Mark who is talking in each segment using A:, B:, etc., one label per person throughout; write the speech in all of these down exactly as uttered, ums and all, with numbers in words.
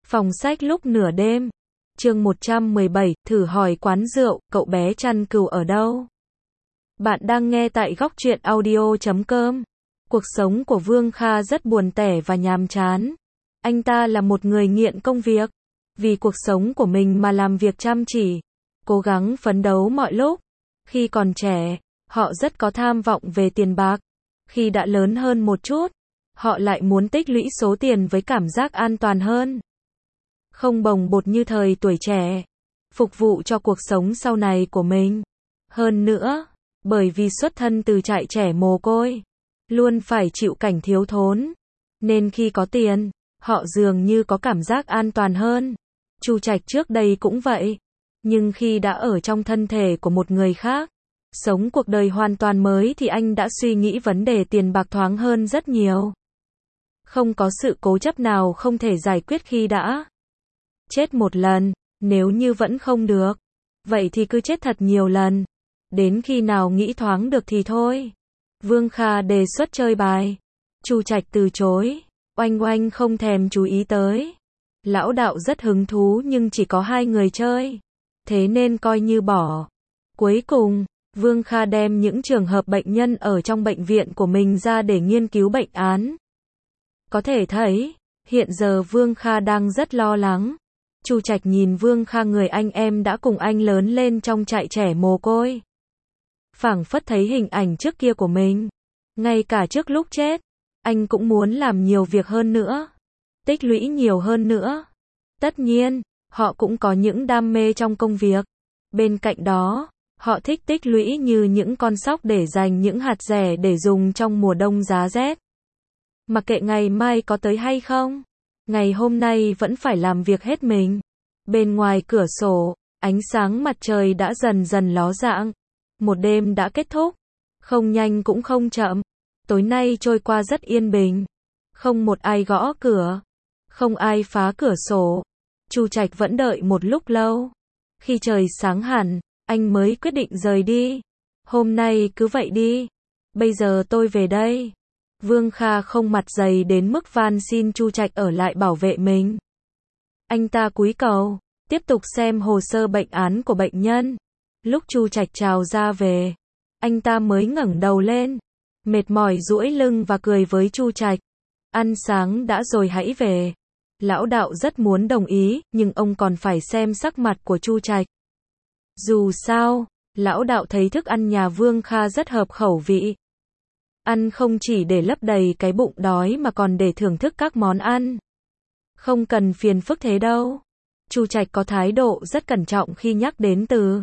A: Phòng sách lúc nửa đêm. Chương một trăm mười bảy, thử hỏi quán rượu, cậu bé chăn cừu ở đâu? Bạn đang nghe tại góc truyện audio chấm com. Cuộc sống của Vương Kha rất buồn tẻ và nhàm chán. Anh ta là một người nghiện công việc. Vì cuộc sống của mình mà làm việc chăm chỉ, cố gắng phấn đấu mọi lúc. Khi còn trẻ, họ rất có tham vọng về tiền bạc. Khi đã lớn hơn một chút, họ lại muốn tích lũy số tiền với cảm giác an toàn hơn. Không bồng bột như thời tuổi trẻ, phục vụ cho cuộc sống sau này của mình. Hơn nữa, bởi vì xuất thân từ trại trẻ mồ côi, luôn phải chịu cảnh thiếu thốn, nên khi có tiền, họ dường như có cảm giác an toàn hơn. Chu Trạch trước đây cũng vậy, nhưng khi đã ở trong thân thể của một người khác, sống cuộc đời hoàn toàn mới thì anh đã suy nghĩ vấn đề tiền bạc thoáng hơn rất nhiều. Không có sự cố chấp nào không thể giải quyết khi đã chết một lần, nếu như vẫn không được, vậy thì cứ chết thật nhiều lần, đến khi nào nghĩ thoáng được thì thôi. Vương Kha đề xuất chơi bài, Chu Trạch từ chối, Oanh Oanh không thèm chú ý tới. Lão đạo rất hứng thú nhưng chỉ có hai người chơi, thế nên coi như bỏ. Cuối cùng, Vương Kha đem những trường hợp bệnh nhân ở trong bệnh viện của mình ra để nghiên cứu bệnh án. Có thể thấy, hiện giờ Vương Kha đang rất lo lắng. Chu Trạch nhìn Vương Kha, người anh em đã cùng anh lớn lên trong trại trẻ mồ côi, phảng phất thấy hình ảnh trước kia của mình. Ngay cả trước lúc chết, anh cũng muốn làm nhiều việc hơn nữa, tích lũy nhiều hơn nữa. Tất nhiên, họ cũng có những đam mê trong công việc. Bên cạnh đó, họ thích tích lũy như những con sóc để dành những hạt rẻ để dùng trong mùa đông giá rét. Mặc kệ ngày mai có tới hay không, ngày hôm nay vẫn phải làm việc hết mình. Bên ngoài cửa sổ, ánh sáng mặt trời đã dần dần ló dạng. Một đêm đã kết thúc, không nhanh cũng không chậm. Tối nay trôi qua rất yên bình. Không một ai gõ cửa, không ai phá cửa sổ. Chu Trạch vẫn đợi một lúc lâu. Khi trời sáng hẳn, anh mới quyết định rời đi. Hôm nay cứ vậy đi. Bây giờ tôi về đây. Vương Kha không mặt dày đến mức van xin Chu Trạch ở lại bảo vệ mình. Anh ta cúi đầu, tiếp tục xem hồ sơ bệnh án của bệnh nhân. Lúc Chu Trạch chào ra về, anh ta mới ngẩng đầu lên, mệt mỏi duỗi lưng và cười với Chu Trạch. Ăn sáng đã rồi hãy về. Lão đạo rất muốn đồng ý, nhưng ông còn phải xem sắc mặt của Chu Trạch. Dù sao, lão đạo thấy thức ăn nhà Vương Kha rất hợp khẩu vị. Ăn không chỉ để lấp đầy cái bụng đói mà còn để thưởng thức các món ăn. Không cần phiền phức thế đâu. Chu Trạch có thái độ rất cẩn trọng khi nhắc đến từ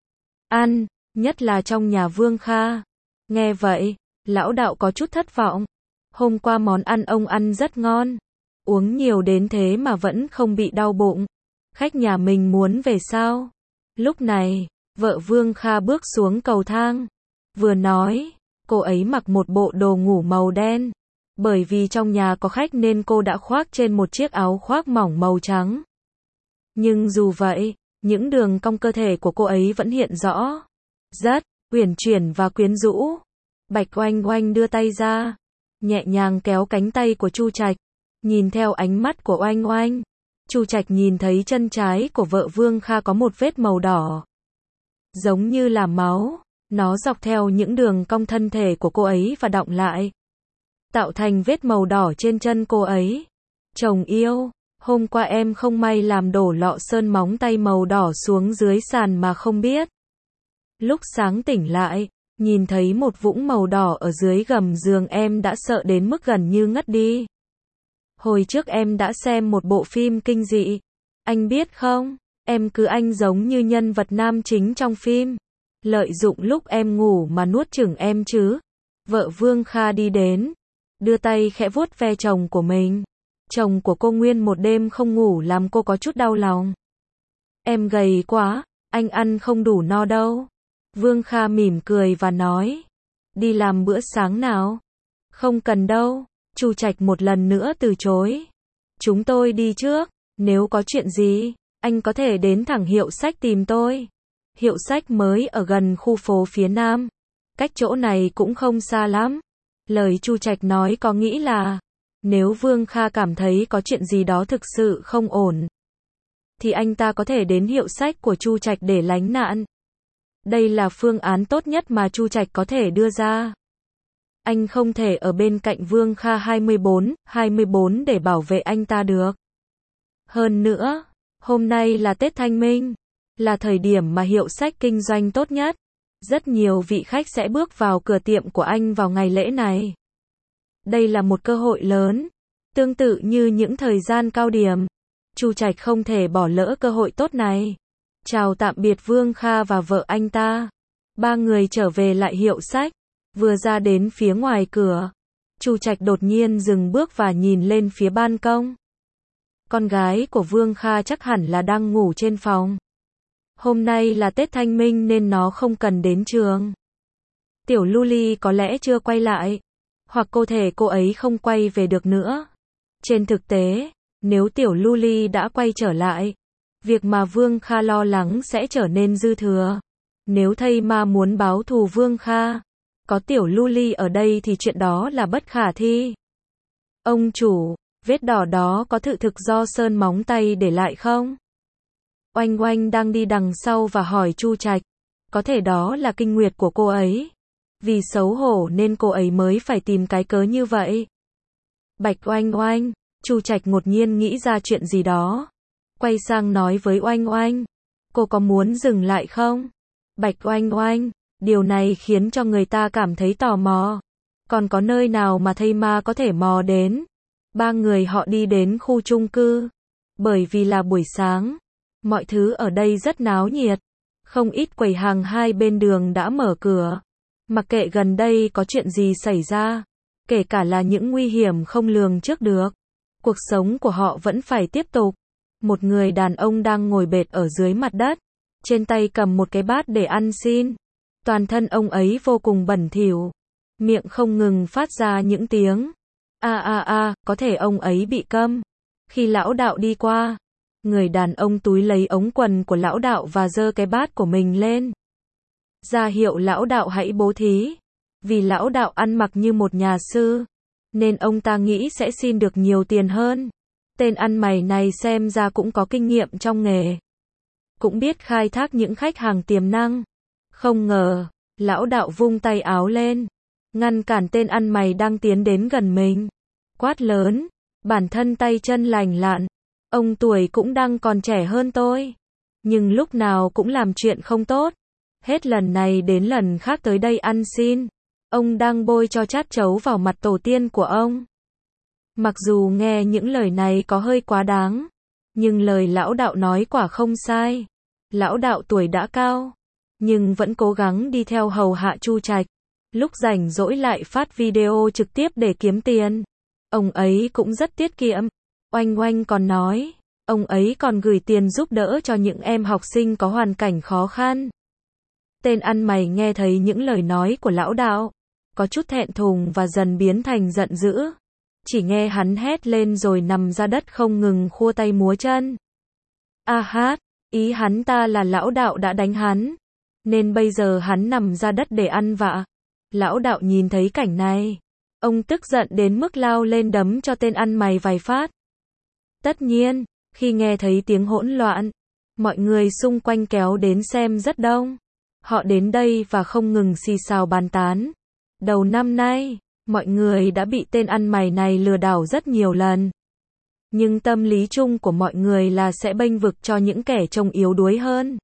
A: ăn, nhất là trong nhà Vương Kha. Nghe vậy, lão đạo có chút thất vọng. Hôm qua món ăn ông ăn rất ngon, uống nhiều đến thế mà vẫn không bị đau bụng. Khách nhà mình muốn về sao? Lúc này, vợ Vương Kha bước xuống cầu thang. Vừa nói, cô ấy mặc một bộ đồ ngủ màu đen. Bởi vì trong nhà có khách nên cô đã khoác trên một chiếc áo khoác mỏng màu trắng. Nhưng dù vậy, những đường cong cơ thể của cô ấy vẫn hiện rõ. Rất uyển chuyển và quyến rũ. Bạch Oanh Oanh đưa tay ra, nhẹ nhàng kéo cánh tay của Chu Trạch. Nhìn theo ánh mắt của Oanh Oanh, Chu Trạch nhìn thấy chân trái của vợ Vương Kha có một vết màu đỏ, giống như là máu. Nó dọc theo những đường cong thân thể của cô ấy và đọng lại, tạo thành vết màu đỏ trên chân cô ấy. Chồng yêu, hôm qua em không may làm đổ lọ sơn móng tay màu đỏ xuống dưới sàn mà không biết. Lúc sáng tỉnh lại, nhìn thấy một vũng màu đỏ ở dưới gầm giường em đã sợ đến mức gần như ngất đi. Hồi trước em đã xem một bộ phim kinh dị. Anh biết không, em cứ anh giống như nhân vật nam chính trong phim. Lợi dụng lúc em ngủ mà nuốt chửng em chứ. Vợ Vương Kha đi đến, đưa tay khẽ vuốt ve chồng của mình. Chồng của cô nguyên một đêm không ngủ làm cô có chút đau lòng. Em gầy quá, anh ăn không đủ no đâu. Vương Kha mỉm cười và nói, đi làm bữa sáng nào? Không cần đâu. Chu Trạch một lần nữa từ chối. Chúng tôi đi trước, nếu có chuyện gì, anh có thể đến thẳng hiệu sách tìm tôi. Hiệu sách mới ở gần khu phố phía Nam, cách chỗ này cũng không xa lắm. Lời Chu Trạch nói có nghĩ là Nếu Vương Kha cảm thấy có chuyện gì đó thực sự không ổn, thì anh ta có thể đến hiệu sách của Chu Trạch để lánh nạn. Đây là phương án tốt nhất mà Chu Trạch có thể đưa ra. Anh không thể ở bên cạnh Vương Kha hai mươi bốn, hai mươi bốn để bảo vệ anh ta được. Hơn nữa, hôm nay là Tết Thanh Minh, là thời điểm mà hiệu sách kinh doanh tốt nhất. Rất nhiều vị khách sẽ bước vào cửa tiệm của anh vào ngày lễ này. Đây là một cơ hội lớn, tương tự như những thời gian cao điểm. Chu Trạch không thể bỏ lỡ cơ hội tốt này. Chào tạm biệt Vương Kha và vợ anh ta. Ba người trở về lại hiệu sách. Vừa ra đến phía ngoài cửa, Chu Trạch đột nhiên dừng bước và nhìn lên phía ban công. Con gái của Vương Kha chắc hẳn là đang ngủ trên phòng. Hôm nay là Tết Thanh Minh nên nó không cần đến trường. Tiểu Luli có lẽ chưa quay lại, hoặc cô thể cô ấy không quay về được nữa. Trên thực tế, nếu Tiểu Luli đã quay trở lại, việc mà Vương Kha lo lắng sẽ trở nên dư thừa. Nếu thây ma muốn báo thù Vương Kha, có Tiểu Luli ở đây thì chuyện đó là bất khả thi. Ông chủ, vết đỏ đó có thực thực do sơn móng tay để lại không? Oanh Oanh đang đi đằng sau và hỏi Chu Trạch. Có thể đó là kinh nguyệt của cô ấy. Vì xấu hổ nên cô ấy mới phải tìm cái cớ như vậy. Bạch Oanh Oanh, Chu Trạch ngột nhiên nghĩ ra chuyện gì đó. Quay sang nói với Oanh Oanh. Cô có muốn dừng lại không? Bạch Oanh Oanh, điều này khiến cho người ta cảm thấy tò mò. Còn có nơi nào mà thây ma có thể mò đến? Ba người họ đi đến khu chung cư. Bởi vì là buổi sáng, mọi thứ ở đây rất náo nhiệt. Không ít quầy hàng hai bên đường đã mở cửa. Mặc kệ gần đây có chuyện gì xảy ra, kể cả là những nguy hiểm không lường trước được, cuộc sống của họ vẫn phải tiếp tục. Một người đàn ông đang ngồi bệt ở dưới mặt đất, trên tay cầm một cái bát để ăn xin. Toàn thân ông ấy vô cùng bẩn thỉu, miệng không ngừng phát ra những tiếng a a a, có thể ông ấy bị câm. Khi lão đạo đi qua, người đàn ông túi lấy ống quần của lão đạo và giơ cái bát của mình lên, ra hiệu lão đạo hãy bố thí. Vì lão đạo ăn mặc như một nhà sư, nên ông ta nghĩ sẽ xin được nhiều tiền hơn. Tên ăn mày này xem ra cũng có kinh nghiệm trong nghề, cũng biết khai thác những khách hàng tiềm năng. Không ngờ, lão đạo vung tay áo lên, ngăn cản tên ăn mày đang tiến đến gần mình. Quát lớn, bản thân tay chân lành lặn, ông tuổi cũng đang còn trẻ hơn tôi, nhưng lúc nào cũng làm chuyện không tốt. Hết lần này đến lần khác tới đây ăn xin. Ông đang bôi cho chát chấu vào mặt tổ tiên của ông. Mặc dù nghe những lời này có hơi quá đáng, nhưng lời lão đạo nói quả không sai. Lão đạo tuổi đã cao, nhưng vẫn cố gắng đi theo hầu hạ Chu Trạch. Lúc rảnh rỗi lại phát video trực tiếp để kiếm tiền. Ông ấy cũng rất tiết kiệm. Oanh Oanh còn nói, ông ấy còn gửi tiền giúp đỡ cho những em học sinh có hoàn cảnh khó khăn. Tên ăn mày nghe thấy những lời nói của lão đạo, có chút thẹn thùng và dần biến thành giận dữ. Chỉ nghe hắn hét lên rồi nằm ra đất không ngừng khua tay múa chân. A hát, ý hắn ta là lão đạo đã đánh hắn, nên bây giờ hắn nằm ra đất để ăn vạ. Lão đạo nhìn thấy cảnh này, ông tức giận đến mức lao lên đấm cho tên ăn mày vài phát. Tất nhiên, khi nghe thấy tiếng hỗn loạn, mọi người xung quanh kéo đến xem rất đông. Họ đến đây và không ngừng xì xào bàn tán. Đầu năm nay, mọi người đã bị tên ăn mày này lừa đảo rất nhiều lần. Nhưng tâm lý chung của mọi người là sẽ bênh vực cho những kẻ trông yếu đuối hơn.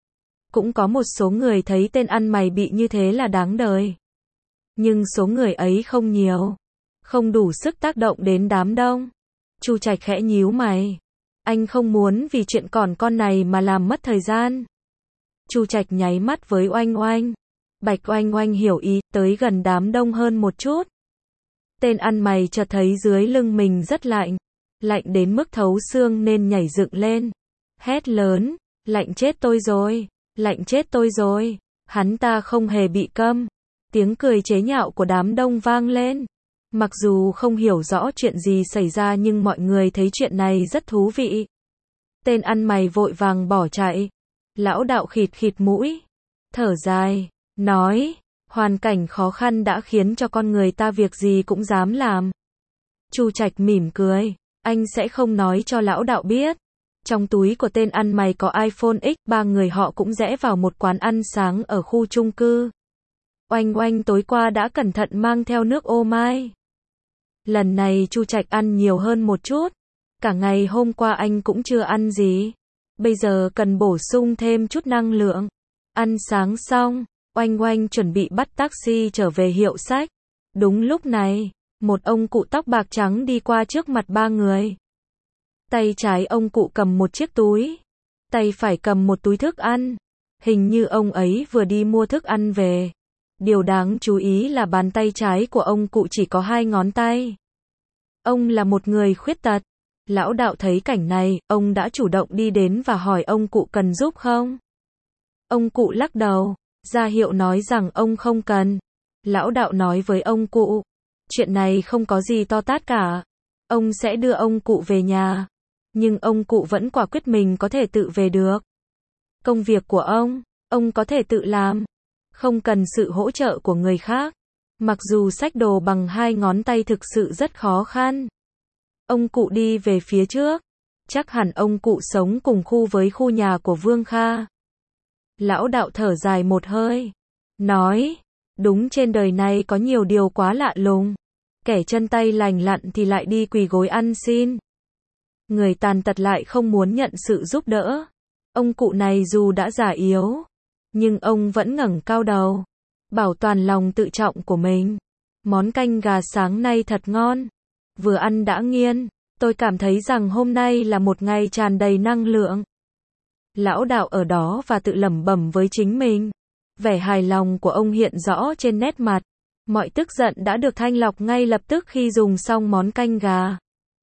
A: Cũng có một số người thấy tên ăn mày bị như thế là đáng đời. Nhưng số người ấy không nhiều, không đủ sức tác động đến đám đông. Chu Trạch khẽ nhíu mày. Anh không muốn vì chuyện còn con này mà làm mất thời gian. Chu Trạch nháy mắt với Oanh Oanh. Bạch Oanh Oanh hiểu ý, tới gần đám đông hơn một chút. Tên ăn mày chợt thấy dưới lưng mình rất lạnh, lạnh đến mức thấu xương nên nhảy dựng lên, hét lớn, lạnh chết tôi rồi, lạnh chết tôi rồi. Hắn ta không hề bị câm. Tiếng cười chế nhạo của đám đông vang lên. Mặc dù không hiểu rõ chuyện gì xảy ra nhưng mọi người thấy chuyện này rất thú vị. Tên ăn mày vội vàng bỏ chạy. Lão đạo khịt khịt mũi, thở dài, nói, hoàn cảnh khó khăn đã khiến cho con người ta việc gì cũng dám làm. Chu Trạch mỉm cười, anh sẽ không nói cho lão đạo biết. Trong túi của tên ăn mày có iPhone X, ba người họ cũng rẽ vào một quán ăn sáng ở khu chung cư. Oanh Oanh tối qua đã cẩn thận mang theo nước ô mai. Lần này Chu Trạch ăn nhiều hơn một chút. Cả ngày hôm qua anh cũng chưa ăn gì. Bây giờ cần bổ sung thêm chút năng lượng. Ăn sáng xong, Oanh Oanh chuẩn bị bắt taxi trở về hiệu sách. Đúng lúc này, một ông cụ tóc bạc trắng đi qua trước mặt ba người. Tay trái ông cụ cầm một chiếc túi. Tay phải cầm một túi thức ăn. Hình như ông ấy vừa đi mua thức ăn về. Điều đáng chú ý là bàn tay trái của ông cụ chỉ có hai ngón tay. Ông là một người khuyết tật. Lão đạo thấy cảnh này, ông đã chủ động đi đến và hỏi ông cụ cần giúp không? Ông cụ lắc đầu, ra hiệu nói rằng ông không cần. Lão đạo nói với ông cụ, chuyện này không có gì to tát cả. Ông sẽ đưa ông cụ về nhà. Nhưng ông cụ vẫn quả quyết mình có thể tự về được. Công việc của ông, ông có thể tự làm. Không cần sự hỗ trợ của người khác. Mặc dù xách đồ bằng hai ngón tay thực sự rất khó khăn. Ông cụ đi về phía trước. Chắc hẳn ông cụ sống cùng khu với khu nhà của Vương Kha. Lão đạo thở dài một hơi. Nói, đúng trên đời này có nhiều điều quá lạ lùng. Kẻ chân tay lành lặn thì lại đi quỳ gối ăn xin. Người tàn tật lại không muốn nhận sự giúp đỡ. Ông cụ này dù đã già yếu, nhưng ông vẫn ngẩng cao đầu, bảo toàn lòng tự trọng của mình. Món canh gà sáng nay thật ngon. Vừa ăn đã nghiền. Tôi cảm thấy rằng hôm nay là một ngày tràn đầy năng lượng. Lão đạo ở đó và tự lẩm bẩm với chính mình. Vẻ hài lòng của ông hiện rõ trên nét mặt. Mọi tức giận đã được thanh lọc ngay lập tức khi dùng xong món canh gà.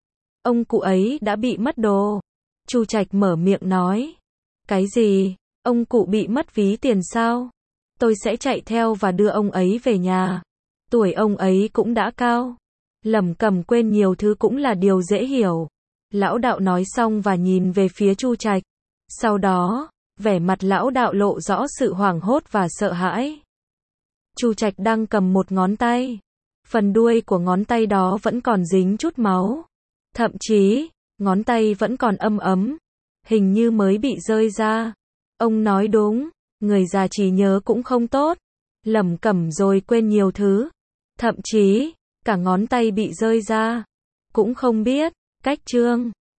A: Ông cụ ấy đã bị mất đồ. Chu Trạch mở miệng nói. Cái gì? Ông cụ bị mất ví tiền sao? Tôi sẽ chạy theo và đưa ông ấy về nhà. Tuổi ông ấy cũng đã cao. Lẩm cẩm quên nhiều thứ cũng là điều dễ hiểu. Lão đạo nói xong và nhìn về phía Chu Trạch. Sau đó, vẻ mặt lão đạo lộ rõ sự hoảng hốt và sợ hãi. Chu Trạch đang cầm một ngón tay. Phần đuôi của ngón tay đó vẫn còn dính chút máu. Thậm chí, ngón tay vẫn còn âm ấm. Hình như mới bị rơi ra. Ông nói đúng, người già trí nhớ cũng không tốt. Lẩm cẩm rồi quên nhiều thứ. Thậm chí, cả ngón tay bị rơi ra. Cũng không biết, cách chương.